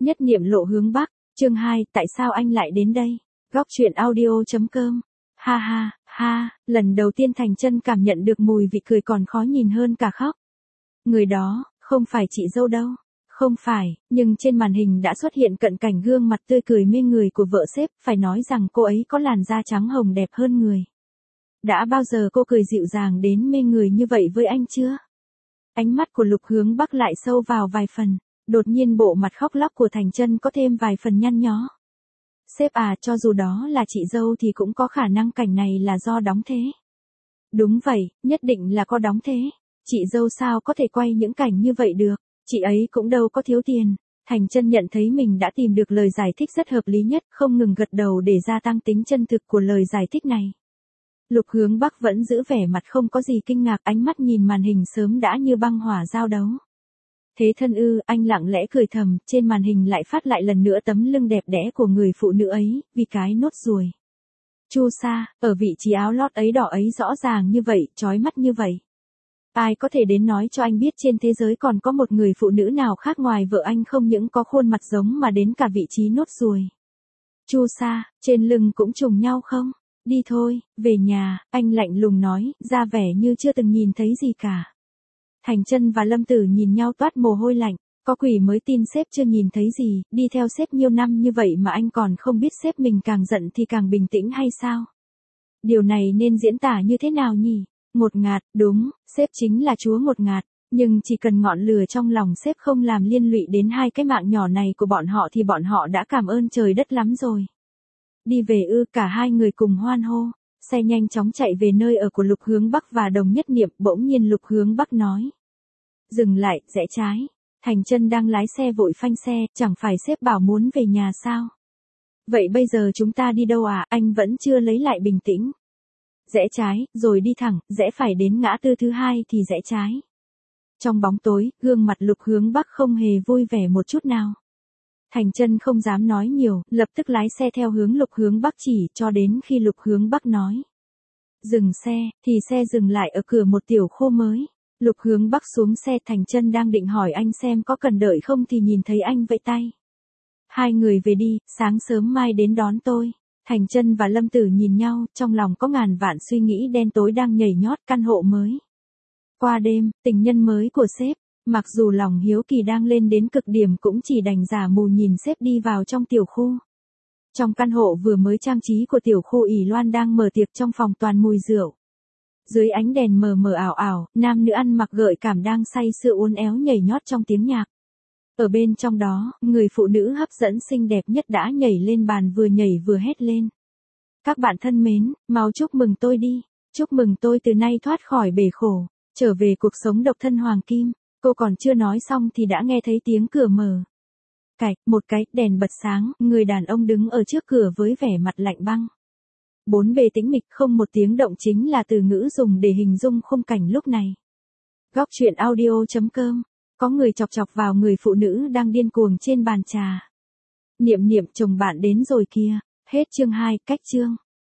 Nhất niệm lộ hướng Bắc, chương 2, tại sao anh lại đến đây? Góc truyện audio.com. Ha ha, ha, lần đầu tiên Thành Chân cảm nhận được mùi vị cười còn khó nhìn hơn cả khóc. Người đó, không phải chị dâu đâu. Không phải, nhưng trên màn hình đã xuất hiện cận cảnh gương mặt tươi cười mê người của vợ sếp, phải nói rằng cô ấy có làn da trắng hồng đẹp hơn người. Đã bao giờ cô cười dịu dàng đến mê người như vậy với anh chưa? Ánh mắt của Lục Hướng Bắc lại sâu vào vài phần, đột nhiên bộ mặt khóc lóc của Thành Chân có thêm vài phần nhăn nhó. Sếp à, cho dù đó là chị dâu thì cũng có khả năng cảnh này là do đóng thế. Đúng vậy, nhất định là có đóng thế. Chị dâu sao có thể quay những cảnh như vậy được, chị ấy cũng đâu có thiếu tiền. Thành Chân nhận thấy mình đã tìm được lời giải thích rất hợp lý nhất, không ngừng gật đầu để gia tăng tính chân thực của lời giải thích này. Lục Hướng Bắc vẫn giữ vẻ mặt không có gì kinh ngạc, ánh mắt nhìn màn hình sớm đã như băng hỏa giao đấu. Thế thân ư, anh lặng lẽ cười thầm, trên màn hình lại phát lại lần nữa tấm lưng đẹp đẽ của người phụ nữ ấy, vì cái nốt ruồi. Chu sa, ở vị trí áo lót ấy đỏ ấy rõ ràng như vậy, chói mắt như vậy. Ai có thể đến nói cho anh biết trên thế giới còn có một người phụ nữ nào khác ngoài vợ anh không những có khuôn mặt giống mà đến cả vị trí nốt ruồi. Chu sa, trên lưng cũng trùng nhau không? Đi thôi, về nhà, anh lạnh lùng nói, ra vẻ như chưa từng nhìn thấy gì cả. Thành Chân và Lâm Tử nhìn nhau toát mồ hôi lạnh, có quỷ mới tin sếp chưa nhìn thấy gì, đi theo sếp nhiều năm như vậy mà anh còn không biết sếp mình càng giận thì càng bình tĩnh hay sao? Điều này nên diễn tả như thế nào nhỉ? Ngột ngạt, đúng, sếp chính là chúa ngột ngạt, nhưng chỉ cần ngọn lửa trong lòng sếp không làm liên lụy đến hai cái mạng nhỏ này của bọn họ thì bọn họ đã cảm ơn trời đất lắm rồi. Đi về ư, cả hai người cùng hoan hô. Xe nhanh chóng chạy về nơi ở của Lục Hướng Bắc và Đồng Nhất Niệm, bỗng nhiên Lục Hướng Bắc nói. Dừng lại, rẽ trái. Thành Chân đang lái xe vội phanh xe, chẳng phải sếp bảo muốn về nhà sao? Vậy bây giờ chúng ta đi đâu à? Anh vẫn chưa lấy lại bình tĩnh. Rẽ trái, rồi đi thẳng, rẽ phải đến ngã tư thứ hai thì rẽ trái. Trong bóng tối, gương mặt Lục Hướng Bắc không hề vui vẻ một chút nào. Thành Chân không dám nói nhiều, lập tức lái xe theo hướng Lục Hướng Bắc chỉ, cho đến khi Lục Hướng Bắc nói. Dừng xe, thì xe dừng lại ở cửa một tiểu khu mới. Lục Hướng Bắc xuống xe, Thành Chân đang định hỏi anh xem có cần đợi không thì nhìn thấy anh vẫy tay. Hai người về đi, sáng sớm mai đến đón tôi. Thành Chân và Lâm Tử nhìn nhau, trong lòng có ngàn vạn suy nghĩ đen tối đang nhảy nhót căn hộ mới. Qua đêm, tình nhân mới của sếp. Mặc dù lòng hiếu kỳ đang lên đến cực điểm cũng chỉ đành giả mù nhìn sếp đi vào trong tiểu khu. Trong căn hộ vừa mới trang trí của tiểu khu ỷ Loan đang mở tiệc trong phòng toàn mùi rượu. Dưới ánh đèn mờ mờ ảo ảo, nam nữ ăn mặc gợi cảm đang say sưa uốn éo nhảy nhót trong tiếng nhạc. Ở bên trong đó, người phụ nữ hấp dẫn xinh đẹp nhất đã nhảy lên bàn vừa nhảy vừa hét lên. Các bạn thân mến, mau chúc mừng tôi đi. Chúc mừng tôi từ nay thoát khỏi bể khổ, trở về cuộc sống độc thân hoàng kim. Cô còn chưa nói xong thì đã nghe thấy tiếng cửa mở. Một cái, đèn bật sáng, người đàn ông đứng ở trước cửa với vẻ mặt lạnh băng. Bốn bề tĩnh mịch, không một tiếng động chính là từ ngữ dùng để hình dung khung cảnh lúc này. Góc truyện audio.com. Có người chọc chọc vào người phụ nữ đang điên cuồng trên bàn trà. Niệm niệm, chồng bạn đến rồi kìa. Hết chương 2, cách chương.